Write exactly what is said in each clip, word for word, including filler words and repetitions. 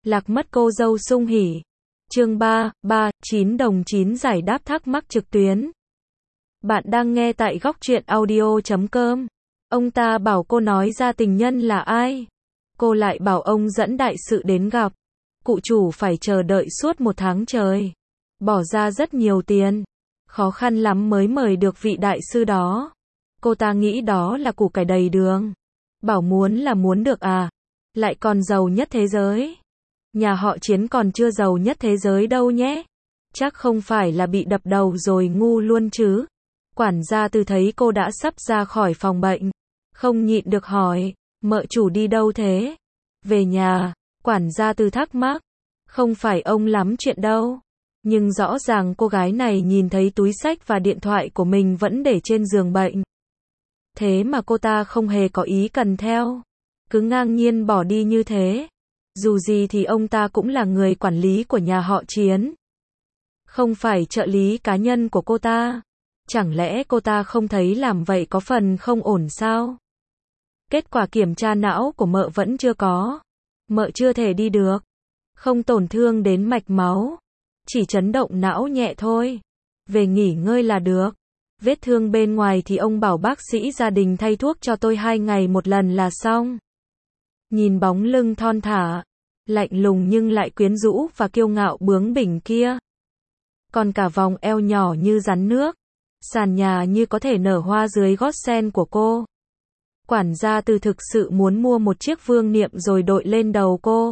Lạc mất cô dâu sung hỉ. Chương ba, ba, chín đồng chín giải đáp thắc mắc trực tuyến. Bạn đang nghe tại góc truyện audio chấm com. Ông ta bảo cô nói ra tình nhân là ai. Cô lại bảo ông dẫn đại sự đến gặp. Cụ chủ phải chờ đợi suốt một tháng trời. Bỏ ra rất nhiều tiền. Khó khăn lắm mới mời được vị đại sư đó. Cô ta nghĩ đó là củ cải đầy đường. Bảo muốn là muốn được à. Lại còn giàu nhất thế giới. Nhà họ Chiến còn chưa giàu nhất thế giới đâu nhé. Chắc không phải là bị đập đầu rồi ngu luôn chứ. Quản gia Từ thấy cô đã sắp ra khỏi phòng bệnh. Không nhịn được hỏi, mợ chủ đi đâu thế? Về nhà. Quản gia Từ thắc mắc. Không phải ông lắm chuyện đâu. Nhưng rõ ràng cô gái này nhìn thấy túi xách và điện thoại của mình vẫn để trên giường bệnh. Thế mà cô ta không hề có ý cần theo. Cứ ngang nhiên bỏ đi như thế. Dù gì thì ông ta cũng là người quản lý của nhà họ Chiến. Không phải trợ lý cá nhân của cô ta. Chẳng lẽ cô ta không thấy làm vậy có phần không ổn sao? Kết quả kiểm tra não của mợ vẫn chưa có. Mợ chưa thể đi được. Không tổn thương đến mạch máu. Chỉ chấn động não nhẹ thôi. Về nghỉ ngơi là được. Vết thương bên ngoài thì ông bảo bác sĩ gia đình thay thuốc cho tôi hai ngày một lần là xong. Nhìn bóng lưng thon thả, lạnh lùng nhưng lại quyến rũ và kiêu ngạo bướng bỉnh kia. Còn cả vòng eo nhỏ như rắn nước, sàn nhà như có thể nở hoa dưới gót sen của cô. Quản gia Từ thực sự muốn mua một chiếc vương niệm rồi đội lên đầu cô.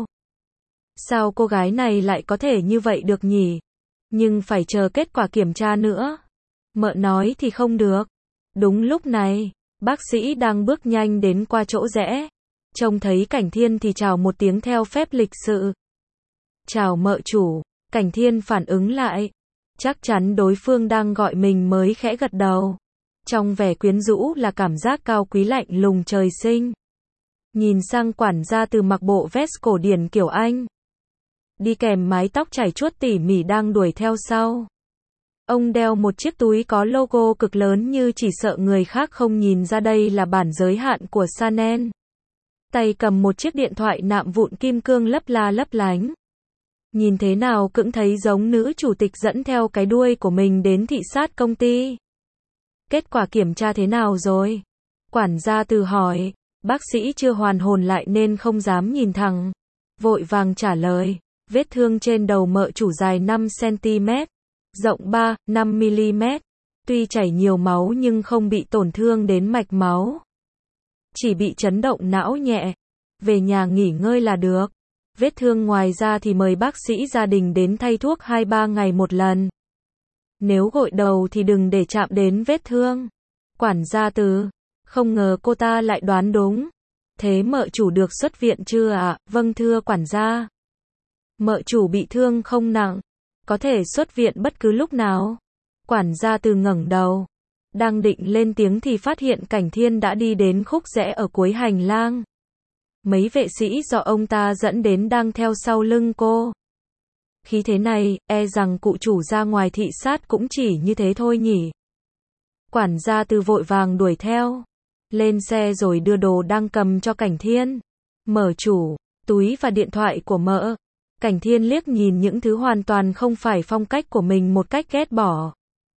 Sao cô gái này lại có thể như vậy được nhỉ? Nhưng phải chờ kết quả kiểm tra nữa. Mợ nói thì không được. Đúng lúc này, bác sĩ đang bước nhanh đến qua chỗ rẽ. Trông thấy Cảnh Thiên thì chào một tiếng theo phép lịch sự. Chào mợ chủ. Cảnh Thiên phản ứng lại. Chắc chắn đối phương đang gọi mình mới khẽ gật đầu. Trong vẻ quyến rũ là cảm giác cao quý lạnh lùng trời sinh. Nhìn sang quản gia Từ mặc bộ vest cổ điển kiểu Anh. Đi kèm mái tóc chải chuốt tỉ mỉ đang đuổi theo sau. Ông đeo một chiếc túi có logo cực lớn như chỉ sợ người khác không nhìn ra đây là bản giới hạn của Chanel. Tay cầm một chiếc điện thoại nạm vụn kim cương lấp la lấp lánh. Nhìn thế nào cũng thấy giống nữ chủ tịch dẫn theo cái đuôi của mình đến thị sát công ty. Kết quả kiểm tra thế nào rồi? Quản gia Từ hỏi. Bác sĩ chưa hoàn hồn lại nên không dám nhìn thẳng. Vội vàng trả lời. Vết thương trên đầu mợ chủ dài năm xăng-ti-mét. Rộng ba, năm mi-li-mét. Tuy chảy nhiều máu nhưng không bị tổn thương đến mạch máu. Chỉ bị chấn động não nhẹ. Về nhà nghỉ ngơi là được. Vết thương ngoài ra thì mời bác sĩ gia đình đến thay thuốc hai ba ngày một lần. Nếu gội đầu thì đừng để chạm đến vết thương. Quản gia Từ. Không ngờ cô ta lại đoán đúng. Thế mợ chủ được xuất viện chưa ạ? À? Vâng thưa quản gia. Mợ chủ bị thương không nặng. Có thể xuất viện bất cứ lúc nào. Quản gia Từ ngẩng đầu. Đang định lên tiếng thì phát hiện Cảnh Thiên đã đi đến khúc rẽ ở cuối hành lang. Mấy vệ sĩ do ông ta dẫn đến đang theo sau lưng cô. Khí thế này, e rằng cụ chủ ra ngoài thị sát cũng chỉ như thế thôi nhỉ. Quản gia Từ vội vàng đuổi theo. Lên xe rồi đưa đồ đang cầm cho Cảnh Thiên. Mở chủ, túi và điện thoại của mợ. Cảnh Thiên liếc nhìn những thứ hoàn toàn không phải phong cách của mình một cách ghét bỏ.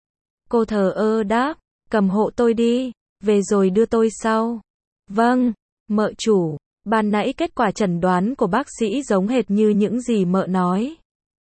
Cô thờ ơ đáp, cầm hộ tôi đi, về rồi đưa tôi sau. Vâng, mợ chủ, ban nãy kết quả chẩn đoán của bác sĩ giống hệt như những gì mợ nói.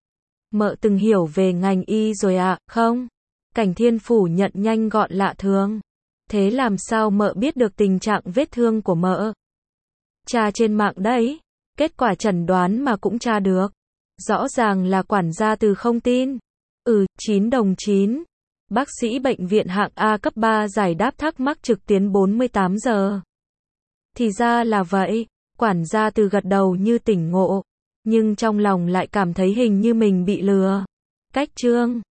Mợ từng hiểu về ngành y rồi ạ, à, không? Cảnh Thiên phủ nhận nhanh gọn lạ thường. Thế làm sao mợ biết được tình trạng vết thương của mợ? Tra trên mạng đấy. Kết quả chẩn đoán mà cũng tra được. Rõ ràng là quản gia Từ không tin. Ừ, chín đồng chín. Bác sĩ bệnh viện hạng A cấp ba giải đáp thắc mắc trực tuyến bốn mươi tám giờ. Thì ra là vậy. Quản gia Từ gật đầu như tỉnh ngộ. Nhưng trong lòng lại cảm thấy hình như mình bị lừa. Cách chương.